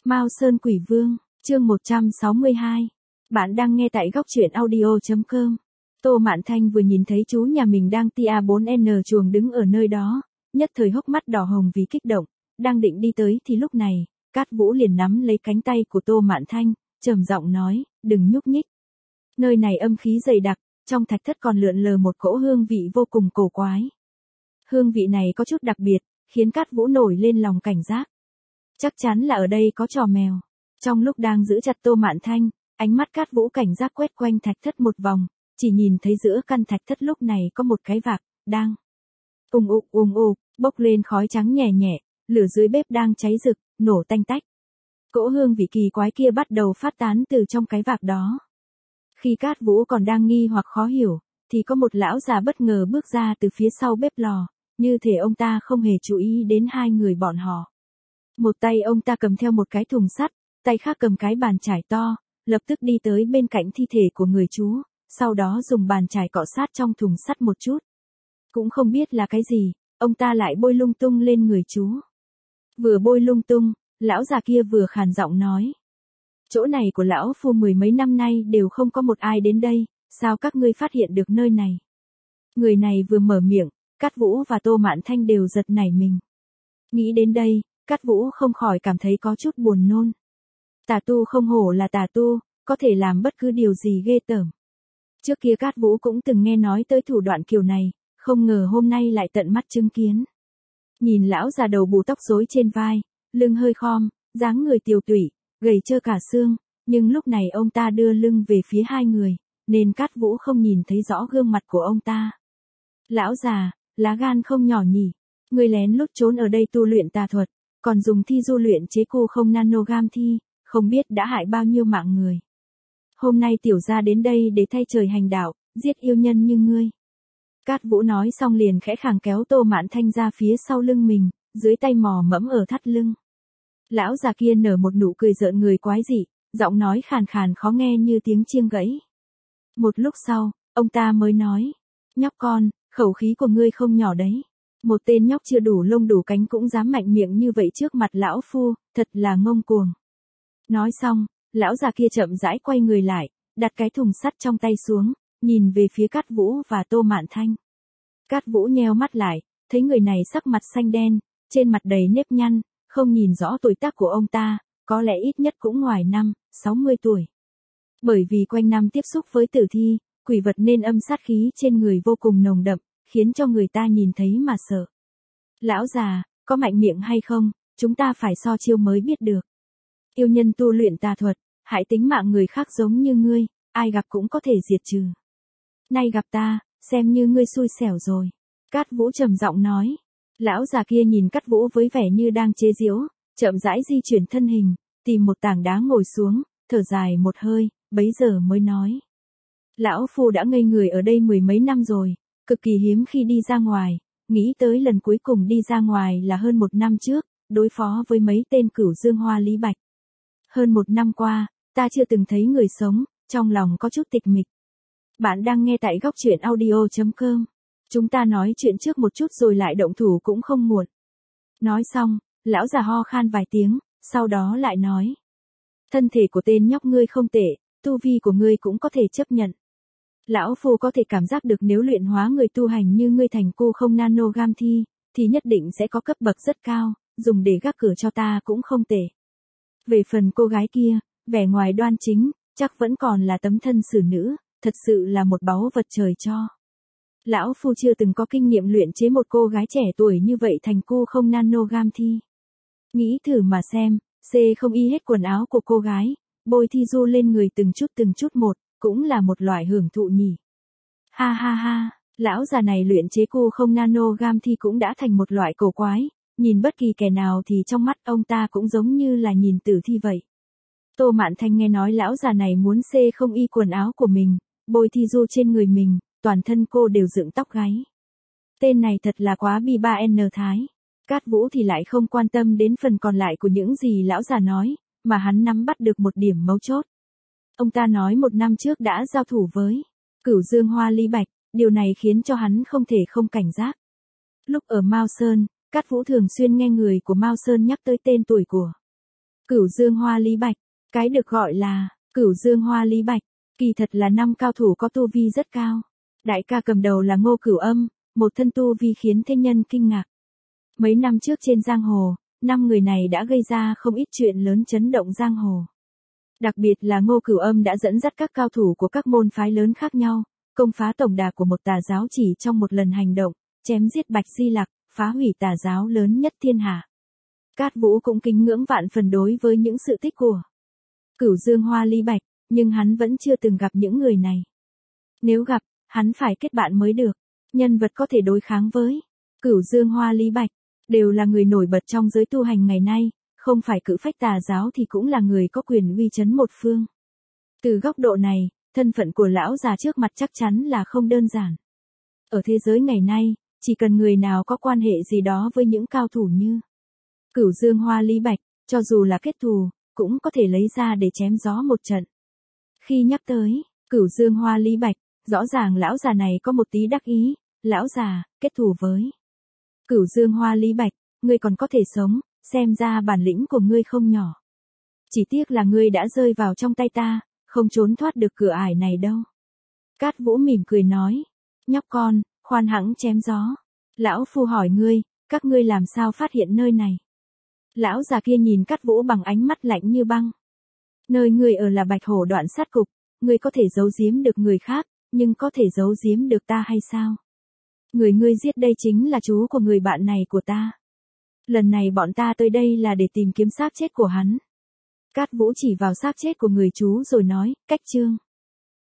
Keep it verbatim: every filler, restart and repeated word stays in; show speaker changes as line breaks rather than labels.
Mao Sơn Quỷ Vương, chương một trăm sáu mươi hai. Bạn đang nghe tại góc truyện audio chấm com. Tô Mạn Thanh vừa nhìn thấy chú nhà mình đang tia bốn N chuồng đứng ở nơi đó, nhất thời hốc mắt đỏ hồng vì kích động, đang định đi tới thì lúc này, Cát Vũ liền nắm lấy cánh tay của Tô Mạn Thanh, trầm giọng nói, đừng nhúc nhích. Nơi này âm khí dày đặc, trong thạch thất còn lượn lờ một cỗ hương vị vô cùng cổ quái. Hương vị này có chút đặc biệt, khiến Cát Vũ nổi lên lòng cảnh giác. Chắc chắn là ở đây có trò mèo. Trong lúc đang giữ chặt Tô Mạn Thanh, ánh mắt Cát Vũ cảnh giác quét quanh thạch thất một vòng, chỉ nhìn thấy giữa căn thạch thất lúc này có một cái vạc, đang ùng ục ùng ục, bốc lên khói trắng nhẹ nhẹ, lửa dưới bếp đang cháy rực, nổ tanh tách. Cỗ hương vị kỳ quái kia bắt đầu phát tán từ trong cái vạc đó. Khi Cát Vũ còn đang nghi hoặc khó hiểu, thì có một lão già bất ngờ bước ra từ phía sau bếp lò, như thể ông ta không hề chú ý đến hai người bọn họ. Một tay ông ta cầm theo một cái thùng sắt, tay khác cầm cái bàn chải to, lập tức đi tới bên cạnh thi thể của người chú, sau đó dùng bàn chải cọ sát trong thùng sắt một chút. Cũng không biết là cái gì, ông ta lại bôi lung tung lên người chú. Vừa bôi lung tung, lão già kia vừa khàn giọng nói. Chỗ này của lão phu mười mấy năm nay đều không có một ai đến đây, sao các ngươi phát hiện được nơi này? Người này vừa mở miệng, Cát Vũ và Tô Mạn Thanh đều giật nảy mình. Nghĩ đến đây, Cát Vũ không khỏi cảm thấy có chút buồn nôn. Tà tu không hổ là tà tu, có thể làm bất cứ điều gì ghê tởm. Trước kia Cát Vũ cũng từng nghe nói tới thủ đoạn kiểu này, không ngờ hôm nay lại tận mắt chứng kiến. Nhìn lão già đầu bù tóc rối trên vai, lưng hơi khom, dáng người tiều tụy, gầy trơ cả xương, nhưng lúc này ông ta đưa lưng về phía hai người, nên Cát Vũ không nhìn thấy rõ gương mặt của ông ta. Lão già, lá gan không nhỏ nhỉ, người lén lút trốn ở đây tu luyện tà thuật, còn dùng thi du luyện chế cô không nanogam thi, không biết đã hại bao nhiêu mạng người. Hôm nay tiểu gia đến đây để thay trời hành đạo, giết yêu nhân như ngươi. Cát Vũ nói xong liền khẽ khàng kéo Tô Mạn Thanh ra phía sau lưng mình, dưới tay mò mẫm ở thắt lưng. Lão già kia nở một nụ cười rợn người quái dị, giọng nói khàn khàn khó nghe như tiếng chiêng gãy. Một lúc sau, ông ta mới nói, nhóc con, khẩu khí của ngươi không nhỏ đấy. Một tên nhóc chưa đủ lông đủ cánh cũng dám mạnh miệng như vậy trước mặt lão phu, thật là ngông cuồng. Nói xong, lão già kia chậm rãi quay người lại, đặt cái thùng sắt trong tay xuống, nhìn về phía Cát Vũ và Tô Mạn Thanh. Cát Vũ nheo mắt lại, thấy người này sắc mặt xanh đen, trên mặt đầy nếp nhăn, không nhìn rõ tuổi tác của ông ta, có lẽ ít nhất cũng ngoài năm, sáu mươi tuổi. Bởi vì quanh năm tiếp xúc với tử thi, quỷ vật nên âm sát khí trên người vô cùng nồng đậm, khiến cho người ta nhìn thấy mà sợ. Lão già, có mạnh miệng hay không, chúng ta phải so chiêu mới biết được. Yêu nhân tu luyện tà thuật, hại tính mạng người khác giống như ngươi, ai gặp cũng có thể diệt trừ. Nay gặp ta, xem như ngươi xui xẻo rồi. Cát Vũ trầm giọng nói. Lão già kia nhìn Cát Vũ với vẻ như đang chế giễu, chậm rãi di chuyển thân hình, tìm một tảng đá ngồi xuống, thở dài một hơi, bấy giờ mới nói. Lão phu đã ngây người ở đây mười mấy năm rồi, cực kỳ hiếm khi đi ra ngoài, nghĩ tới lần cuối cùng đi ra ngoài là hơn một năm trước, đối phó với mấy tên cửu dương hoa lý bạch. Hơn một năm qua, ta chưa từng thấy người sống, trong lòng có chút tịch mịch. Bạn đang nghe tại góc truyện audio chấm com. Chúng ta nói chuyện trước một chút rồi lại động thủ cũng không muộn. Nói xong, lão già ho khan vài tiếng, sau đó lại nói. Thân thể của tên nhóc ngươi không tệ, tu vi của ngươi cũng có thể chấp nhận. Lão phu có thể cảm giác được nếu luyện hóa người tu hành như ngươi thành cô không nanogam thi, thì nhất định sẽ có cấp bậc rất cao, dùng để gác cửa cho ta cũng không tệ. Về phần cô gái kia, vẻ ngoài đoan chính, chắc vẫn còn là tấm thân xử nữ, thật sự là một báu vật trời cho. Lão phu chưa từng có kinh nghiệm luyện chế một cô gái trẻ tuổi như vậy thành cô không nanogam thi. Nghĩ thử mà xem, C không y hết quần áo của cô gái, bôi thi du lên người từng chút từng chút một, cũng là một loại hưởng thụ nhỉ. Ha ha ha, lão già này luyện chế cô không nanogam thi cũng đã thành một loại cổ quái, nhìn bất kỳ kẻ nào thì trong mắt ông ta cũng giống như là nhìn tử thi vậy. Tô Mạn Thanh nghe nói lão già này muốn C không y quần áo của mình, bôi thi du trên người mình, toàn thân cô đều dựng tóc gáy. Tên này thật là quá bi ba N thái. Cát Vũ thì lại không quan tâm đến phần còn lại của những gì lão già nói, mà hắn nắm bắt được một điểm mấu chốt. Ông ta nói một năm trước đã giao thủ với cửu dương hoa ly bạch, điều này khiến cho hắn không thể không cảnh giác. Lúc ở Mao Sơn, Cát Vũ thường xuyên nghe người của Mao Sơn nhắc tới tên tuổi của Cửu Dương Hoa Lý Bạch, cái được gọi là Cửu Dương Hoa Lý Bạch, kỳ thật là năm cao thủ có tu vi rất cao. Đại ca cầm đầu là Ngô Cửu Âm, một thân tu vi khiến thế nhân kinh ngạc. Mấy năm trước trên giang hồ, năm người này đã gây ra không ít chuyện lớn chấn động giang hồ. Đặc biệt là Ngô Cửu Âm đã dẫn dắt các cao thủ của các môn phái lớn khác nhau, công phá tổng đà của một tà giáo chỉ trong một lần hành động, chém giết Bạch Di Lặc, phá hủy tà giáo lớn nhất thiên hạ. Cát Vũ cũng kính ngưỡng vạn phần đối với những sự tích của Cửu Dương Hoa Lý Bạch, nhưng hắn vẫn chưa từng gặp những người này. Nếu gặp, hắn phải kết bạn mới được. Nhân vật có thể đối kháng với Cửu Dương Hoa Lý Bạch, đều là người nổi bật trong giới tu hành ngày nay, không phải cự phách tà giáo thì cũng là người có quyền uy chấn một phương. Từ góc độ này, thân phận của lão già trước mặt chắc chắn là không đơn giản. Ở thế giới ngày nay, chỉ cần người nào có quan hệ gì đó với những cao thủ như Cửu Dương Hoa Lý Bạch, cho dù là kết thù, cũng có thể lấy ra để chém gió một trận. Khi nhắc tới Cửu Dương Hoa Lý Bạch, rõ ràng lão già này có một tí đắc ý. Lão già, kết thù với Cửu Dương Hoa Lý Bạch, ngươi còn có thể sống, xem ra bản lĩnh của ngươi không nhỏ. Chỉ tiếc là ngươi đã rơi vào trong tay ta, không trốn thoát được cửa ải này đâu. Cát Vũ mỉm cười nói, nhóc con, khoan hẵng chém gió. Lão phu hỏi ngươi, các ngươi làm sao phát hiện nơi này? Lão già kia nhìn Cát Vũ bằng ánh mắt lạnh như băng. Nơi ngươi ở là Bạch Hổ Đoạn Sát Cục, ngươi có thể giấu giếm được người khác, nhưng có thể giấu giếm được ta hay sao? Người ngươi giết đây chính là chú của người bạn này của ta. Lần này bọn ta tới đây là để tìm kiếm xác chết của hắn. Cát Vũ chỉ vào xác chết của người chú rồi nói, cách chương.